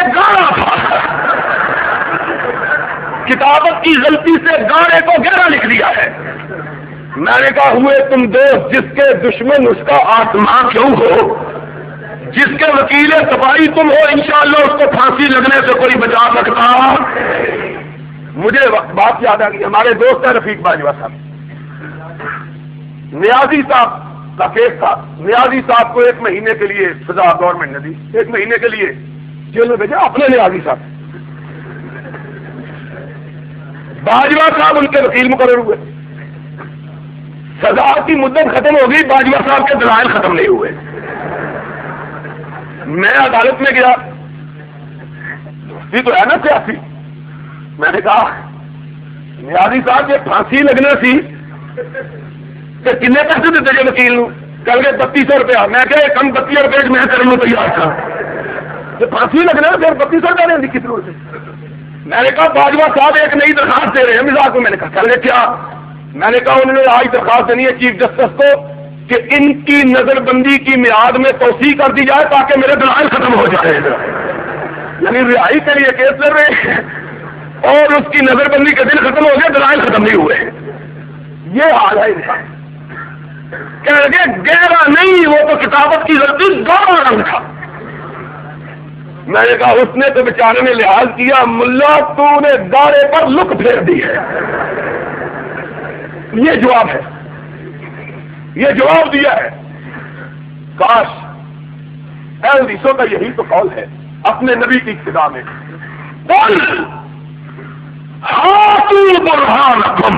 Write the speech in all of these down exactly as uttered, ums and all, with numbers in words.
گاڑا تھا، کتابت کی غلطی سے گاڑے کو گہرا لکھ دیا ہے۔ میں نے کہا ہوئے تم دوست جس کے دشمن اس کا آسماں کیوں ہو، جس کے وکیل صفائی تم ہو، انشاءاللہ اس کو پھانسی لگنے سے کوئی بچا سکتا۔ مجھے بات یاد آ گئی، ہمارے دوست ہیں رفیق باجوہ صاحب، نیازی صاحب کا کیس تھا، نیازی صاحب کو ایک مہینے کے لیے سزا گورنمنٹ نے دی، ایک مہینے کے لیے جیل میں بھیجا اپنے نیازی صاحب، باجوہ صاحب ان کے وکیل مقرر ہوئے، سزا کی مدت ختم ہو گئی، باجوہ صاحب کے دلائل ختم نہیں ہوئے۔ میں عدالت میں گیا، یہ تو ہے نا سیاسی، میں نے کہا نیازی صاحب یہ پھانسی لگنا سی کہ کنے پیسے دیتے جی وکیل نو؟ کل گئے بتی سو روپیہ، میں کہ کم بتی روپئے میں کرنے کو تیار تھا، یہ پھانسی لگنا پھر بتی سو روپیہ دیں کتنے سے؟ میں نے کہا باجوہ صاحب ایک نئی درخواست دے رہے ہیں مزاق کو، میں نے کہا چل گئے کیا؟ میں نے کہا انہوں نے آج درخواست دینی ہے چیف جسٹس کو کہ ان کی نظر بندی کی میعاد میں توسیع کر دی جائے تاکہ میرے دلائل ختم ہو جائے، یعنی رہائی کے لیے کیس لڑ رہے ہیں اور اس کی نظر بندی کے دن ختم ہو گئے، دلائل ختم نہیں ہوئے۔ یہ حال ہے انسان، کہہ لگے گہرا نہیں، وہ تو کتابت کی غلطی گاڑا رنگ تھا۔ میں نے کہا اس نے تو بیچارے نے لحاظ کیا، ملا تو نے گاڑے پر لک پھیر دی ہے، یہ جواب ہے، یہ جواب دیا ہے۔ کاش اہل حدیثوں کا یہی تو قول ہے اپنے نبی کی ابتدا میں، قل ہاتوا برہانکم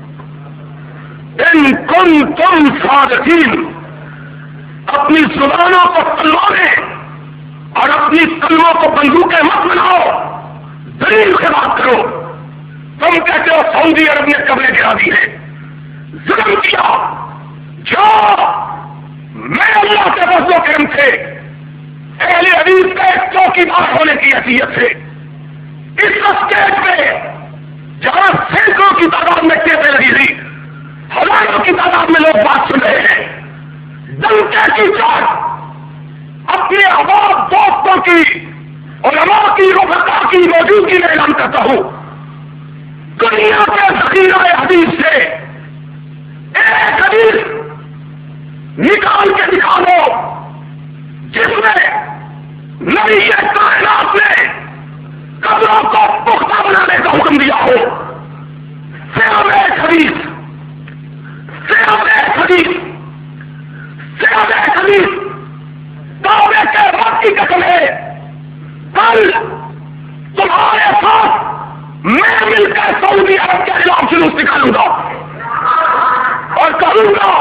ان کنتم صادقین، اپنی زبانوں کو تلواریں اور اپنی قلموں کو بندوقیں مت بناؤ، دلیل سے بات کرو۔ تم کہتے ہو سعودی عرب نے قبریں گرا دی ہیں، ظلم کیا، جو میں اللہ کے فضل و کرم سے اہل حدیث کا ایک چوکی دار ہونے کی حیثیت سے اس اسٹیج پہ جہاں سینکڑوں کی تعداد میں کیسے لگی تھی، ہزاروں کی تعداد میں لوگ بات سن رہے ہیں، ڈنکے کی چوٹ اپنے احباب دوستوں کی علماء کی رفقا کی موجودگی میں اعلان کرتا ہوں، دنیا کے ذخیرہ حدیث سے ایک حدیث نکال کے دکھا دو جس میں نبی کائنات نے قبروں کو پختہ بنانے کا حکم دیا ہو، صرف ایک حدیث، صرف ایک حدیث، صرف ایک حدیث دعوے کے رب کی قسم ہے، کل تمہارے ساتھ میں مل کر سعودی عرب کے خلاف جلوس نکالوں گا اور کہوں گا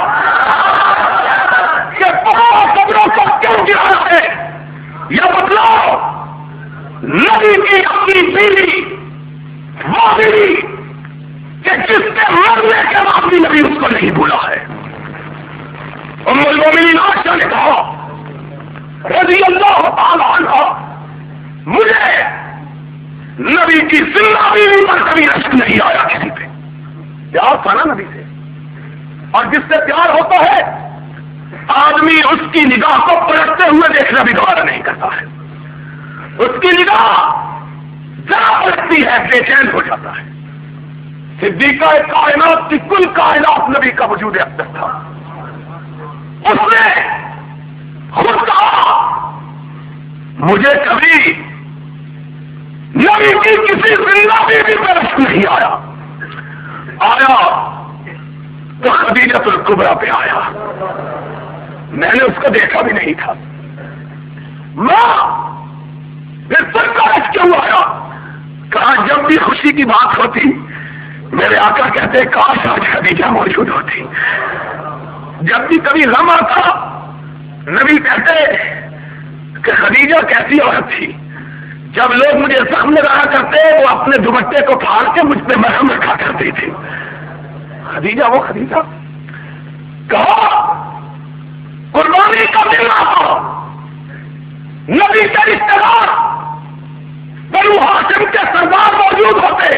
کہ بہت قبروں کو کیوں گرانا ہے، یا بتلاؤ نبی کی اپنی بیوی وہ بیوی کہ جس کے مرنے کے بعد بھی نبی اس کو نہیں بولا ہے۔ ام المومنین عائشہ نے کہا رضی اللہ تعالی عنہ، مجھے نبی کی زندہ بیوی پر کبھی رشک نہیں آیا کسی پہ، پیار تھا نا نبی سے، اور جس سے پیار ہوتا ہے آدمی اس کی نگاہ کو پلٹتے ہوئے دیکھنا بھی دوبارہ نہیں کرتا ہے، اس کی نگاہ ذرا پلٹتی ہے بے چین ہو جاتا ہے۔ صدیقہ کائنات کی کل کائنات نبی کا وجود اقدس تھا، اس نے خود کہا مجھے کبھی نبی کی کسی زندہ بیوی پہ رشک نہیں آیا، آیا تو خدیجہ الکبریٰ پہ آیا، میں نے اس کو دیکھا بھی نہیں تھا، ماں پھر سب کا رشک کیوں آیا؟ کہا جب بھی خوشی کی بات ہوتی میرے آقا کہتے کاش آج خدیجہ موجود ہوتی، جب بھی کبھی غم آتا نبی کہتے کہ خدیجہ کیسی عورت تھی، جب لوگ مجھے زخم لگایا کرتے وہ اپنے دوپٹے کو پھاڑ کے مجھ پہ مرہم رکھا کرتی تھی، خدیجہ وہ خدیجہ۔ کہا قربانی کا دن آتا نبی کے رشتے دار بنو ہاشم کے سردار موجود ہوتے،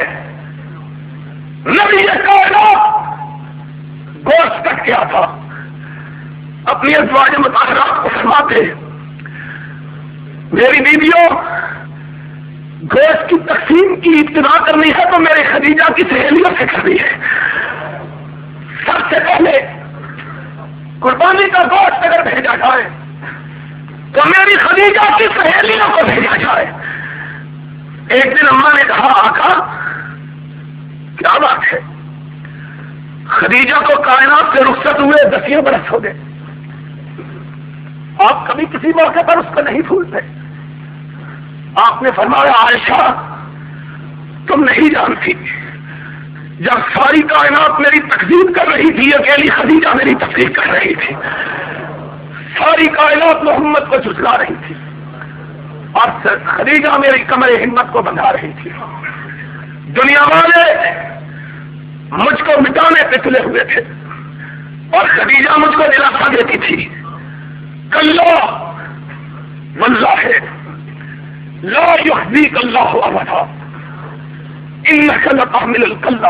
نبی کائنات گوشت کٹ گیا تھا، اپنی ازواج مطہرات کو فرماتے میری بیویوں گوشت کی تقسیم کی ابتدا کرنی ہے تو میری خدیجہ کی سہیلیوں سے کرنی ہے. سب سے پہلے قربانی کا گوشت اگر بھیجا جائے تو میری خدیجہ کی سہیلیوں کو بھیجا جائے. ایک دن اماں نے کہا آقا کیا بات ہے؟ خدیجہ کو کائنات سے رخصت ہوئے دسیوں برس ہو گئے، آپ کبھی کسی موقع پر اس کو نہیں بھولتے. آپ نے فرمایا عائشہ تم نہیں جانتی، جب ساری کائنات میری تقدیر کر رہی تھی اکیلی خدیجہ میری تقدیر کر رہی تھی. ساری کائنات محمد کو جھٹلا رہی تھی اور خدیجہ میری کمر ہمت کو بندھا رہی تھی. دنیا والے مجھ کو مٹانے پہ تلے ہوئے تھے اور خدیجہ مجھ کو دلاسا دیتی تھی کلا واللہ لا یخزیک اللہ ابدا انک لتحمل الکلا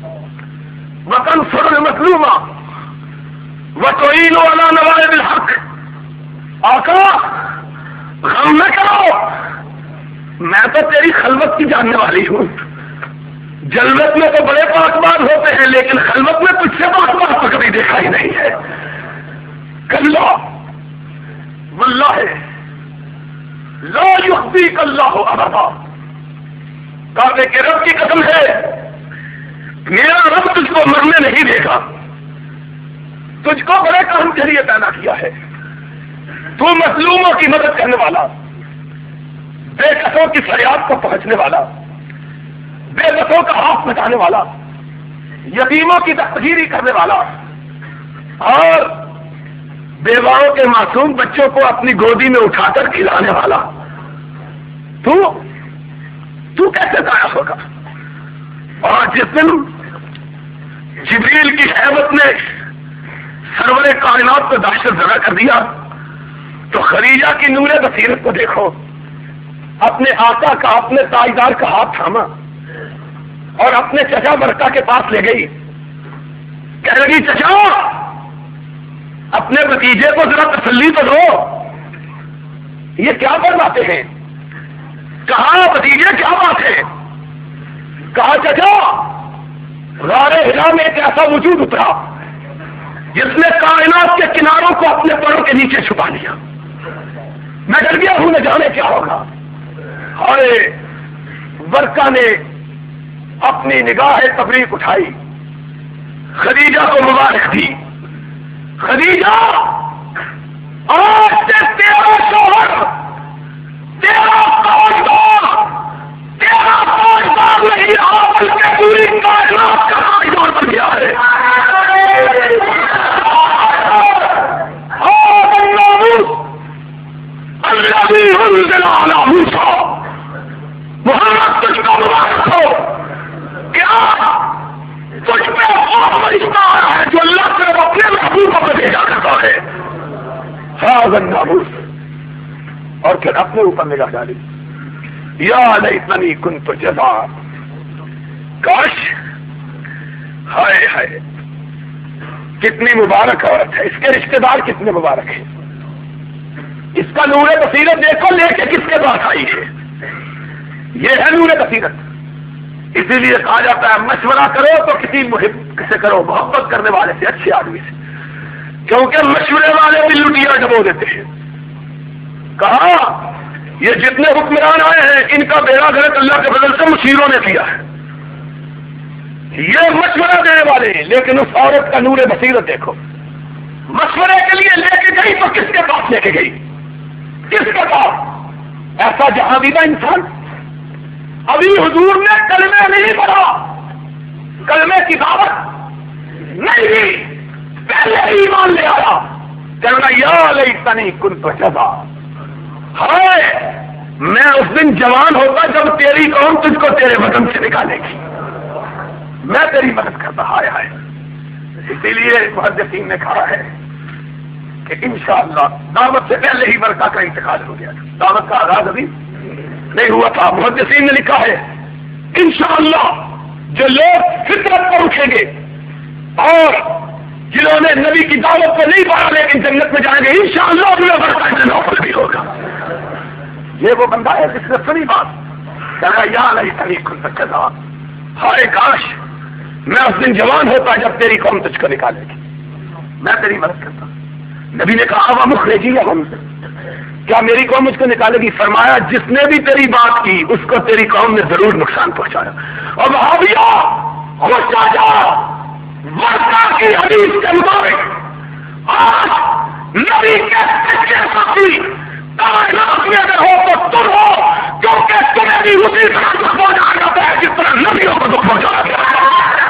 وتنصر المظلوم وتعین علی نوائب الحق. آقا غم نہ کرو، میں تو تیری خلوت کی جاننے والی ہوں. جلوت میں تو بڑے پاک باز ہوتے ہیں لیکن خلوت میں تجھ سے پاک باز تو کبھی دیکھا ہی نہیں ہے. کلا واللہ لا یخزیک اللہ ابدا. کعبے کے رب کی قسم ہے میرا رب تجھ کو مرنے نہیں دے گا. تجھ کو بڑے کام کے لیے پیدا کیا ہے. تو مظلوموں کی مدد کرنے والا، بے کسوں کی فریاد کو پہنچنے والا، بے بسوں کا ہاتھ بچانے والا، یتیموں کی دستگیری کرنے والا اور بیواؤں کے معصوم بچوں کو اپنی گودی میں اٹھا کر کھلانے والا. تو تو کیسے ضائع ہوگا؟ اور جس دن جبریل کی حیبت نے سرور کائنات کو دہشت زدہ کر دیا تو خدیجہ کی نور بصیرت کو دیکھو. اپنے آقا کا، اپنے تاجدار کا ہاتھ تھاما اور اپنے چچا برکا کے پاس لے گئی. کہہ لگی چچا اپنے بتیجے کو ذرا تسلی تو دو، یہ کیا فرماتے ہیں؟ کہا بتیجے کیا بات ہے؟ کہا چچا غار ہرا میں ایک ایسا وجود اترا جس نے کائنات کے کناروں کو اپنے پروں کے نیچے چھپا لیا. میں ڈر گیا ہوں نہ جانے کیا ہوگا. ہائے برکا نے اپنی نگاہ تبریک اٹھائی، خدیجہ کو مبارک دی. خدیجہ آج سے تیرا شوہر، تیرا تاجدار، تیرا تاجدار نہیں رہا بلکہ پوری کائنات کا تاجدار بن گیا ہے. هذا الناموس الذي انزل على موسى. محمد تجھ کا مبارک ہو. کیا تجھ پہ وہ فرشتہ آیا ہے جو اللہ صرف اپنے محبوبوں کو بھیجا کرتا ہے. هذا الناموس. اور پھر اپنے اوپر نگاہ ڈالی. یا لیتنی کنت جزا. کاش، ہائے ہائے کتنی مبارک عورت ہے، اس کے رشتے دار کتنے مبارک ہیں. اس کا نور بصیرت دیکھو لے کے کس کے پاس آئی ہے. یہ ہے نور بصیرت. اسی لیے کہا جاتا ہے مشورہ کرو تو کسی محب سے کرو، محبت کرنے والے سے، اچھے آدمی سے، کیونکہ مشورے والے بھی لٹیا ڈبو دیتے ہیں. کہا یہ جتنے حکمران آئے ہیں ان کا بیڑا گرک اللہ کے فضل سے مشیروں نے کیا ہے. یہ مشورہ دینے والے ہیں لیکن اس عورت کا نور بصیرت دیکھو. مشورے کے لیے لے کے گئی تو کس کے پاس لے کے گئی؟ کس کے پاس؟ ایسا جہاں بھی تھا انسان. ابھی حضور نے کلمہ نہیں پڑھا، کلمے کی دعوت نہیں دی، پہلے ہی ایمان لے آیا. کہنا یا لیتنی کنت جزا. ہائے میں اس دن جوان ہوتا جب تیری قوم تجھ کو تیرے وطن سے نکالے گی، میں تیری مدد کرتا. ہائے ہائے. اسی لیے محدثین نے کہا ہے کہ انشاءاللہ دعوت سے پہلے ہی برکہ کا انتقال ہو گیا. دعوت کا آغاز ابھی نہیں ہوا تھا. محدثین نے لکھا ہے انشاءاللہ جو لوگ فطرت پر اٹھیں گے اور جنہوں نے نبی کی دعوت کو نہیں پڑھا لیکن جنت میں جائیں گے انشاءاللہ انہیں برکہ نوفل بھی ہوگا. یہ وہ بندہ ہے جس نے سنی بات کہا یا لیتنی کنت کذا، ہائے کاش میں اس دن جوان ہوتا جب تیری قوم تجھ کو نکالے گی، میں تیری مدد کرتا. نبی نے کہا وہ مخرجیہم، کیا میری قوم مجھ کو نکالے گی؟ فرمایا جس نے بھی تیری بات کی اس کو تیری قوم نے ضرور نقصان پہنچایا. اور وہابیہ خوش آ جا، ورقہ کی حدیث کے مطابق آج نبی کے سچے ساتھی کائنات میں اگر ہو تو تم ہو، کیونکہ تمہیں بھی اسی طرح دکھ پہنچایا جاتا ہے جس طرح نبیوں کو دکھ پہنچایا گیا ہے.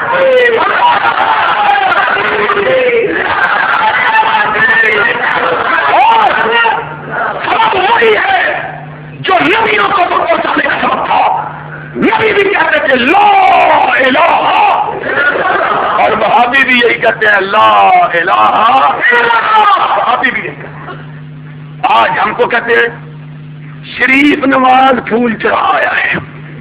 سبب وہی ہے جو نبیوں کو دکھ پہنچانے کا سبب تھا. نبی بھی کہتے تھے لا الہ، اور وہابی بھی یہی کہتے ہیں لا الہ، وہابی بھی یہی کہتے ہیں. آج ہم کو کہتے ہیں شریف نواز پھول چڑھا آیا ہے،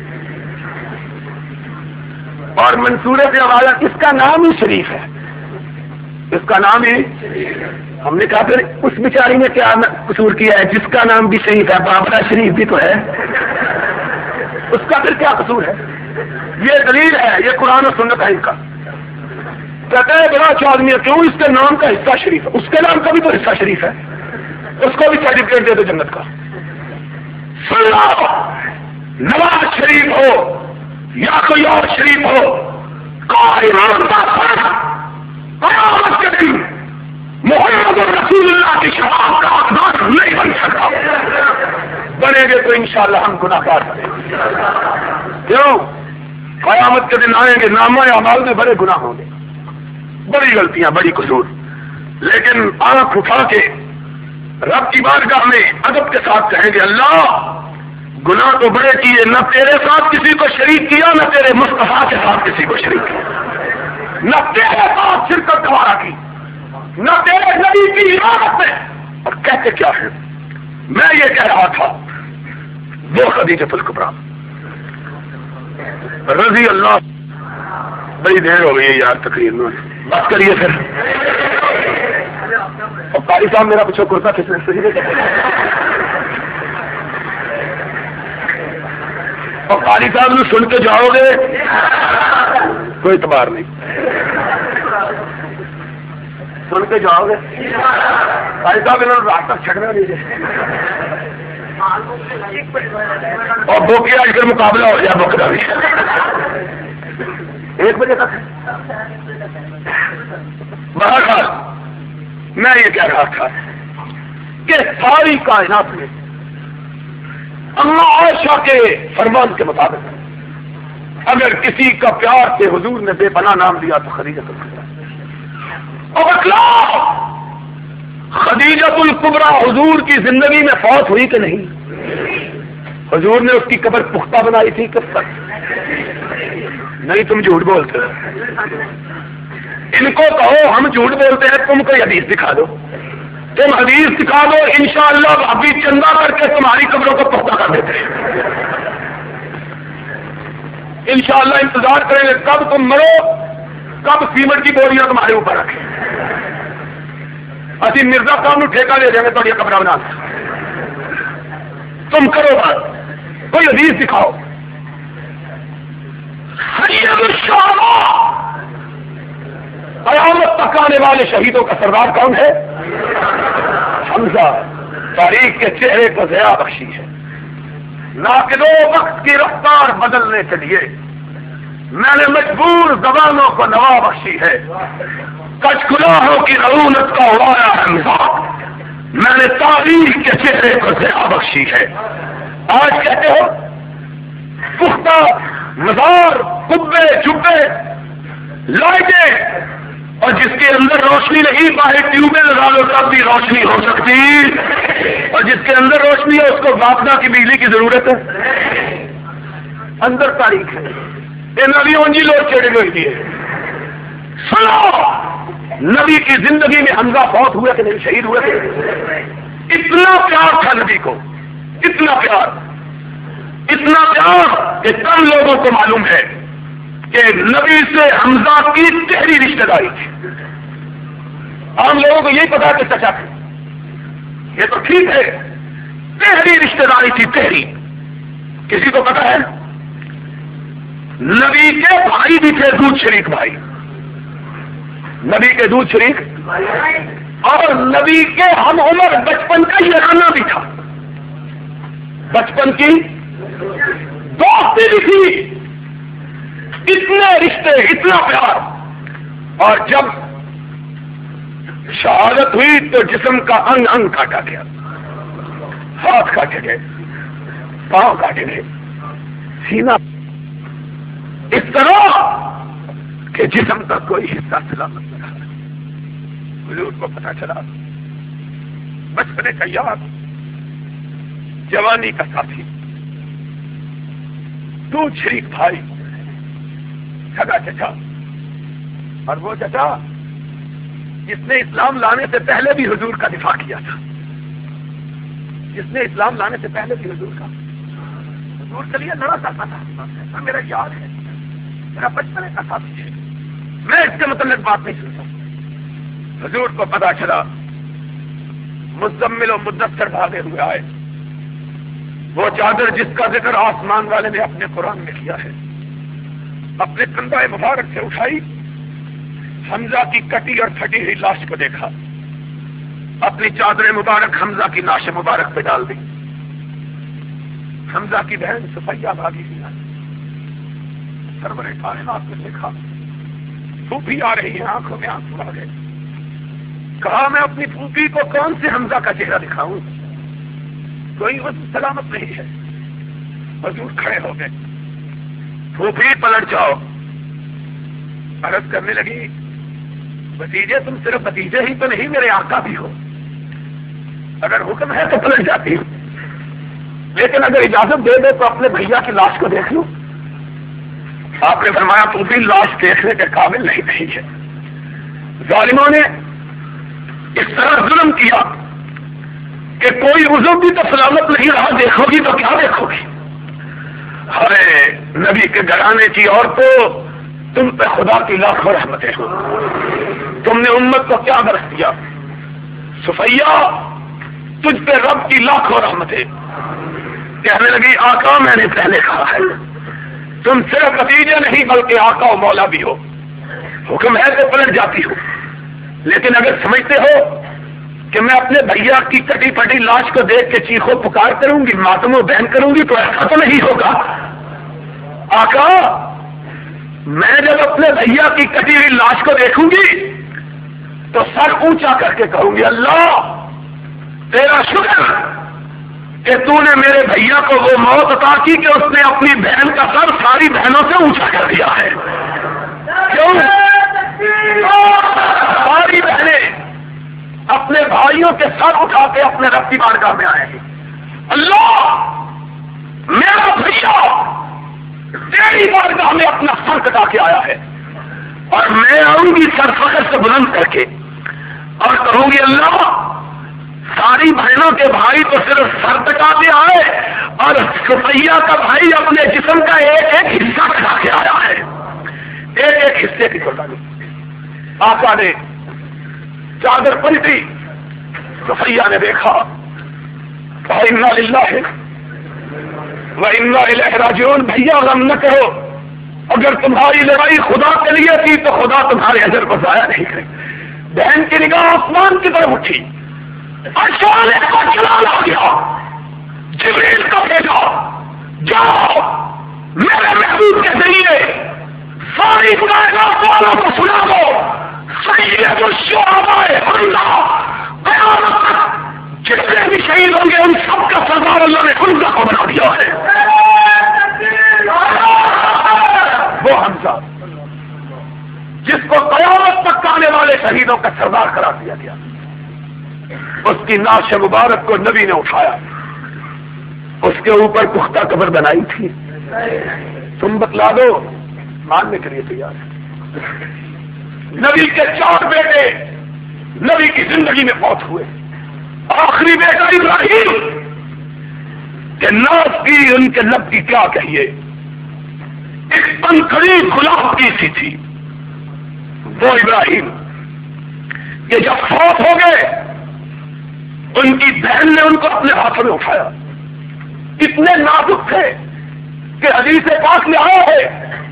اور منصورے سے حوالہ اس کا نام ہی شریف ہے، اس کا نام ہی. ہم نے کہا پھر اس بیچاری نے کیا قصور کیا ہے جس کا نام بھی شریف ہے؟ بابرا شریف بھی تو ہے، اس کا پھر کیا قصور ہے؟ یہ دلیل ہے، یہ قرآن و سنت ہے ان کا. کہتا ہے بڑا اچھا آدمی ہے، کیوں؟ اس کے نام کا حصہ شریف ہے، اس کے نام کا بھی تو حصہ شریف ہے، اس کو بھی سرٹیفکیٹ دے دو جنت کا. سن لو، نواز شریف ہو یا کوئی اور شریف ہو، قائم قیامت کے دن محمد رسول اللہ کی شفاعت کا حقدار نہیں بن سکتا. بنے گے تو انشاءاللہ ہم گناہ گار بنیں گے. کیوں؟ قیامت کے دن آئیں گے، نامہ اعمال میں بڑے گناہ ہوں گے، بڑی غلطیاں، بڑی قصور، لیکن آنکھ اٹھا کے رب کی بارگاہ میں ادب کے ساتھ کہیں گے اللہ گناہ تو بڑے کیے، نہ تیرے ساتھ کسی کو شریک کیا، نہ تیرے مصطفیٰ کے ساتھ کسی کو شریک کیا، نہ تیرے ساتھ شرکت گوارا کی، نہ تیرے نبی کی عبادت میں. اور کہتے کیا ہے؟ میں یہ کہہ رہا تھا وہ خدیجہ الکبریٰ رضی اللہ. بڑی دیر ہو گئی ہے یار تقریر میں، بات کریے پھر. اور قاری صاحب میرا پوچھو کرتا کس نے صحیح نہیں. اور قاری صاحب نے سن کے جاؤ گے کوئی اعتبار نہیں، سن کے جاؤ گے. قاری صاحب انہوں نے رات تک چھڑنا نہیں ہے، اور بک آج پھر مقابلہ ہو جائے بک کا بھی ایک بجے تک. بہرحال میں یہ کہہ رہا تھا کہ ساری کائنات میں اللہ عائشہ کے فرمان کے مطابق اگر کسی کا پیار سے حضور نے بے پناہ نام دیا تو خدیجہ الکبریٰ. اور بتلاؤ خدیجہ الکبریٰ حضور کی زندگی میں فوت ہوئی کہ نہیں؟ حضور نے اس کی قبر پختہ بنائی تھی کب تک؟ نہیں، تم جھوٹ بولتے ہو. ان کو کہو ہم جھوٹ بولتے ہیں، تم کوئی حدیث دکھا دو، تم حدیث دکھا دو، انشاءاللہ ابھی چندہ کر کے تمہاری قبروں کو پختہ کر دیتے ہیں. انشاءاللہ انتظار کریں گے کب تم مرو، کب سیمنٹ کی بوریاں تمہارے اوپر رکھیں. اسی مرزا صاحب نو ٹھیکہ دے دیں گے تھوڑی قبر بنا. تم کرو بات، کوئی حدیث دکھاؤ. قیامت تک آنے والے شہیدوں کا سردار کون ہے؟ حمزہ. تاریخ کے چہرے کو ضیاء بخشی ہے. ناقدو وقت کی رفتار بدلنے کے لیے میں نے مجبور زبانوں کو نوا بخشی ہے. کچکلاہوں کی رعونت کا اڑایا ہے مزاق. میں نے تاریخ کے چہرے کو ضیاء بخشی ہے. آج کہتے ہو پختہ مزار، قبے، جبے، لائٹیں، اور جس کے اندر روشنی نہیں باہر ٹیوبیں لگا لو تب بھی روشنی ہو سکتی، اور جس کے اندر روشنی ہے اس کو باپنا کی بجلی کی ضرورت ہے. اندر تاریخ ہے، یہ نبی اونجی لوگ چڑھے ہوئی ہے. سنو نبی کی زندگی میں حمزہ فوت ہوئے کہ نہیں، شہید ہوئے کہ؟ اتنا پیار تھا نبی کو، اتنا پیار، اتنا پیار کہ کم لوگوں کو معلوم ہے کہ نبی سے حمزہ کی تہری رشتہ داری تھی. عام لوگوں کو یہی پتا کہ چچا تھے، یہ تو ٹھیک ہے، تہری رشتہ داری تھی. تہری کسی کو پتا ہے؟ نبی کے بھائی بھی تھے، دودھ شریک بھائی، نبی کے دودھ شریک، اور نبی کے ہم عمر بچپن کا یارانہ بھی تھا، بچپن کی دوستی بھی تھی، اتنے رشتے، اتنا پیار. اور جب شہادت ہوئی تو جسم کا انگ انگ کاٹا گیا، ہاتھ کاٹے گئے، پاؤں کاٹے گئے، سینہ اس طرح کہ جسم کا کوئی حصہ سلامت نہ رہا. حضور کو پتا چلا بچپنے کا یار، جوانی کا ساتھی، دودھ شریک بھائی، سگا چچا، اور وہ چچا جس نے اسلام لانے سے پہلے بھی حضور کا دفاع کیا تھا، جس نے اسلام لانے سے پہلے بھی حضور کا حضور کے لیے لڑا کرتا تھا. میرا یاد ہے، میرا بچپنے کا ساتھی ہے، میں اس کے متعلق بات نہیں سنتا. حضور کو پتا چلا، مزمل و مدثر بھاگے ہوئے آئے. وہ چادر جس کا ذکر آسمان والے نے اپنے قرآن میں کیا ہے، اپنے کندھے مبارک سے اٹھائی، حمزہ کی کٹی اور پھٹی ہوئی لاش کو دیکھا، اپنی چادر مبارک حمزہ کی لاش مبارک پہ ڈال دی. حمزہ کی بہن صفیہ بھاگی ہوئی آئی، سرور کائنات نے دیکھا، پھوپھی آ رہی ہے، آنکھوں میں آنسو آ گئے. کہا میں اپنی پھوپھی کو کون سے حمزہ کا چہرہ دکھاؤں، کوئی وقت سلامت نہیں ہے. حضور کھڑے ہو گئے، پھوپھی پلٹ جاؤ. عرض کرنے لگی، بھتیجے تم صرف بھتیجے ہی تو نہیں، میرے آقا بھی ہو، اگر حکم ہے تو پلٹ جاتی ہوں، لیکن اگر اجازت دے دے تو اپنے بھیا کی لاش کو دیکھ لوں. آپ نے فرمایا پھوپھی لاش دیکھنے کے قابل نہیں نہیں ہے. ظالموں نے اس طرح ظلم کیا کہ کوئی عضو بھی تو سلامت نہیں رہا، دیکھو گی تو کیا دیکھو گی. ارے نبی کے گھرانے کی عورتوں، تم پہ خدا کی لاکھوں رحمتیں ہو، تم نے امت کو کیا برس دیا. صفیہ تجھ پہ رب کی لاکھوں رحمتیں. کہنے لگی آقا میں نے پہلے کہا ہے، تم صرف بھتیجے نہیں بلکہ آقا و مولا بھی ہو، حکم ہے تو پلٹ جاتی ہو. لیکن اگر سمجھتے ہو کہ میں اپنے بھیا کی کٹی پھٹی لاش کو دیکھ کے چیخو پکار کروں گی، ماتم و بہن کروں گی، تو ایسا تو نہیں ہوگا. آقا میں جب اپنے بھیا کی کٹی ہوئی لاش کو دیکھوں گی تو سر اونچا کر کے کہوں گی، اللہ تیرا شکر کہ تو نے میرے بھیا کو وہ موت عطا کی کہ اس نے اپنی بہن کا سر ساری بہنوں سے اونچا کر دیا ہے. کیوں؟ ساری بہنیں اپنے بھائیوں کے سر اٹھا کے اپنے رب کی بارگاہ میں آئیں گے، اللہ میرا بھیا تیری بارگاہ میں اپنا سر کٹا کے آیا ہے، اور میں آؤں گی سر فخر سے بلند کر کے اور کہوں گی، اللہ ساری بہنوں کے بھائی تو صرف سر کٹا کے آئے اور صفیہ کا بھائی اپنے جسم کا ایک ایک حصہ کٹا کے آیا ہے، ایک ایک حصے کی قربانی. آقا نے چادر پلٹی، صفیہ نے دیکھا، کہا انا للہ و انا الیہ راجعون. بھیا غم نہ کرو، اگر تمہاری لڑائی خدا کے لیے تھی تو خدا تمہارے اجر کو ضائع نہیں کرے. بہن کی نگاہ آسمان کی طرف اٹھی، اشارے کا چلال آ گیا، جبریل کا بھیجا، جاؤ میرے محبوب کے ذریعے ساری گناہگار والوں کو سنا دو، سید الشہداء حمزہ قیامت تک جتنے بھی شہید ہوں گے ان سب کا سردار اللہ نے حمزہ کو بنا دیا ہے. وہ حمزہ جس کو قیامت تک آنے والے شہیدوں کا سردار قرار دیا گیا، اس کی نعش مبارک کو نبی نے اٹھایا، اس کے اوپر پختہ قبر بنائی تھی. تم بتلا دو، ماننے کے لیے تیار ہے. نبی کے چار بیٹے نبی کی زندگی میں فوت ہوئے. آخری بیٹا ابراہیم کہ ناز کی ان کے لب کی کیا کہیے، ایک پنکھڑی گلاب کی سی تھی وہ ابراہیم کہ جب فوت ہو گئے ان کی بہن نے ان کو اپنے ہاتھوں میں اٹھایا. اتنے نازک تھے کہ حدیث پاک میں آیا ہے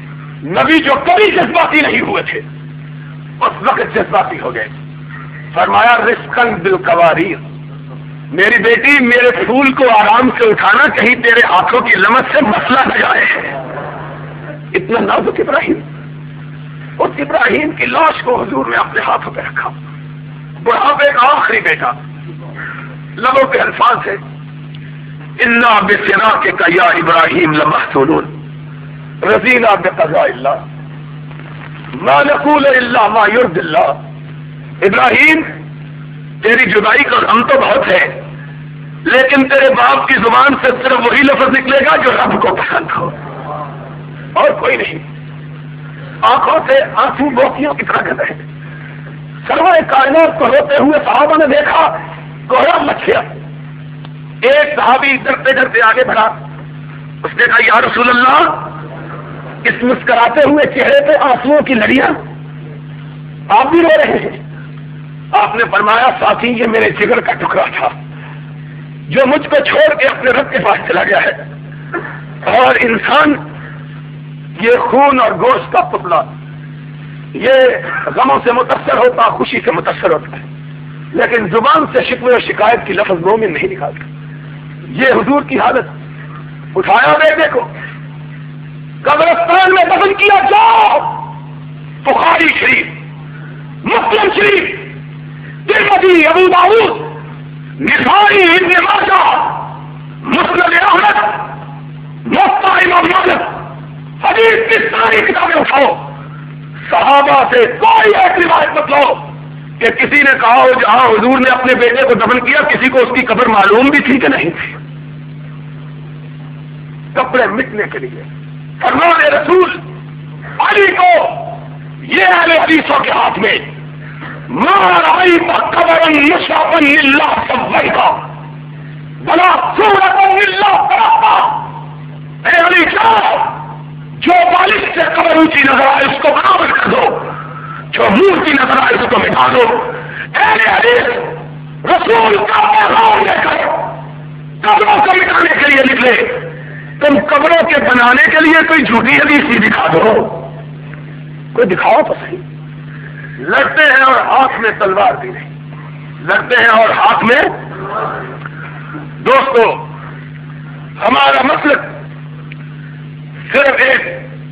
نبی جو کبھی جذباتی نہیں ہوئے تھے اس وقت جذباتی ہو گئے. فرمایا رزقاً بالقواریر، میری بیٹی میرے پھول کو آرام سے اٹھانا، کہیں تیرے ہاتھوں کی لمس سے مسئلہ نہ جائے. اتنا نازک ابراہیم. اس ابراہیم کی لاش کو حضور نے اپنے ہاتھوں پہ رکھا. بڑھاپے کا آخری بیٹا، لبوں کے الفاظ ہے انا بفراقک یا ابراہیم لمحزونون رضینا بقضاء اللہ ما نقول الا ما یرضی اللہ. ابراہیم تیری جدائی کا غم تو بہت ہے، لیکن تیرے باپ کی زبان سے صرف وہی لفظ نکلے گا جو رب کو پسند ہو، اور کوئی نہیں. آنکھوں سے آنسو موتیوں کی طرح گر رہے. سروائے کائنات کو ہوتے ہوئے صحابہ نے دیکھا کوہرا مچ گیا. ایک صحابی ڈرتے ڈرتے آگے بڑھا. اس نے کہا یا رسول اللہ، اس مسکراتے ہوئے چہرے پہ آنسوؤں کی لڑیاں، آپ بھی رو رہے ہیں. آپ نے فرمایا ساتھی یہ میرے جگر کا ٹکڑا تھا جو مجھ کو چھوڑ کے اپنے رب کے پاس چلا گیا ہے. اور انسان یہ خون اور گوشت کا پتلا یہ غموں سے متاثر ہوتا، خوشی سے متاثر ہوتا ہے، لیکن زبان سے شکوے اور شکایت کی لفظ مومن نہیں نکالتا. یہ حضور کی حالت. اٹھایا بیٹے کو قبرستان میں دفن کیا. جاؤ بخاری شریف، مسلم شریف، ترمذی، ابو داؤد، نسائی، ابن ماجہ، مسند احمد، موطا امام مالک، حدیث کی ساری کتابیں اٹھاؤ. صحابہ سے کوئی ایسی روایت مت لو کہ کسی نے کہا ہو جہاں حضور نے اپنے بیٹے کو دفن کیا کسی کو اس کی قبر معلوم بھی تھی کہ نہیں تھی. کپڑے مٹنے کے لیے فرمان رسول علی کو یہ اہل حدیثوں کے ہاتھ میں ما رأیت قبرا مشرفا الا سویتہ ولا صورتا الا طرحتہ. اے علی جاؤ، جو بالش سے قبر اونچی نظر آئے اس کو برابر کر دو، جو مورتی نظر آئے اس کو مٹا دو. اہل حدیث رسول کا پیغام لے کر قبروں کو مٹانے کے لیے نکلے. تم قبروں کے بنانے کے لیے کوئی جھوٹی حدیث ہی دکھا دو، کوئی دکھاؤ تو صحیح. لڑتے ہیں اور ہاتھ میں تلوار بھی نہیں، لڑتے ہیں اور ہاتھ میں. دوستو ہمارا مسلک صرف ایک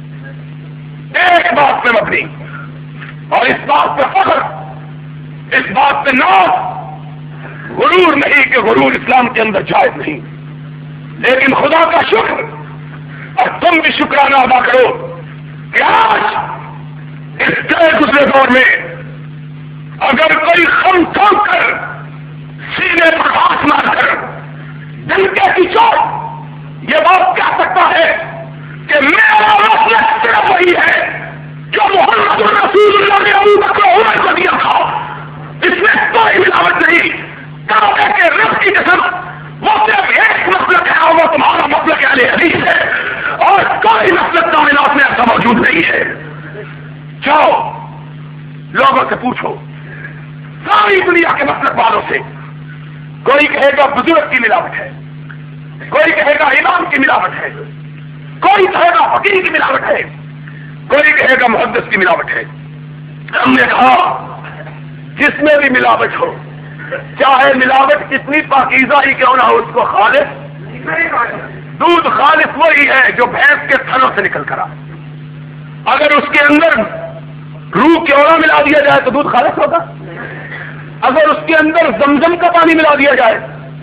ایک بات پہ مبنی، اور اس بات پہ فخر، اس بات پہ ناز، غرور نہیں کہ غرور اسلام کے اندر جائز نہیں، لیکن خدا کا شکر، اور تم بھی شکرانہ ادا کرو کہ آج اس گئے گزرے دور میں اگر کوئی خم تھوک کر سینے پر ہاتھ مار کر ڈنکے کی چوٹ یہ بات کہہ سکتا ہے کہ میرا مسلک صرف وہی ہے جو محمد رسول اللہ نے ابو بکر و عمر کو دیا تھا، اس میں کوئی ملاوٹ نہیں. کعبے کے رب کی قسم وہ صرف ایک مسلک ہے اور وہ تمہارا مسلک اہل حدیث ہے، اور کوئی مسلک کائنات میں ایسا موجود نہیں ہے. جاؤ لوگوں سے پوچھو، ساری دنیا کے مسلک والوں سے، کوئی کہے گا بزرگ کی ملاوٹ ہے، کوئی کہے گا امام کی ملاوٹ ہے، کوئی کہے گا فقیر کی ملاوٹ ہے، کوئی کہے گا محدث کی ملاوٹ ہے. ہم نے کہا جس میں بھی ملاوٹ ہو، چاہے ملاوٹ کتنی پاکیزہ ہی کیوں نہ ہو، اس کو خالص دودھ خالص وہی ہے جو بھینس کے تھنوں سے نکل کر آئے. اگر اس کے اندر روح کیوڑا ملا دیا جائے تو دودھ خالص ہوگا. اگر اس کے اندر زمزم کا پانی ملا دیا جائے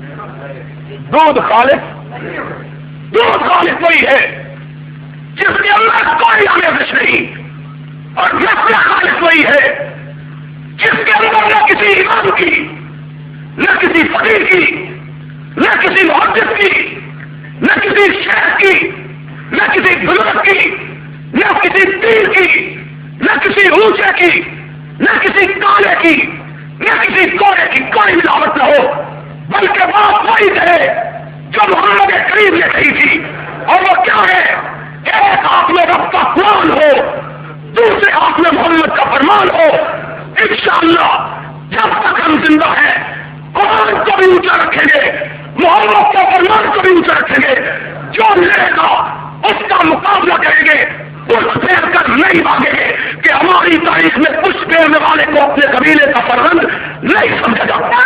دودھ خالص دودھ خالص وہی ہے جس کے اندر کوئی آمیزش نہیں. اور نسل خالص وہی ہے جس کے اندر نہ کسی امام کی، نہ کسی فقیر کی، نہ کسی محدث کی، نہ کسی شیخ کی، نہ کسی بزرگ کی، نہ کسی پیر کی، نہ کسی اونچے کی، نہ کسی کالے کی، نہ کسی کوڑے کی کوئی ملاوٹ نہ ہو، بلکہ بات وہی ہے جو محمد کریم نے کہی تھی. اور وہ کیا ہے؟ ایک ہاتھ میں رب کا قرآن ہو، دوسرے ہاتھ میں محمد کا فرمان ہو. انشاءاللہ جب تک ہم زندہ ہیں قرآن کو بھی اونچا رکھیں گے، محمد کا فرمان کو بھی اونچا رکھیں گے. جو لڑے گا اس کا مقابلہ کریں گے، وہ پھیر کر نہیں بھاگیں گے کہ ہماری تاریخ میں کچھ پھیرنے والے کو اپنے قبیلے کا فرزند نہیں سمجھا جاتا.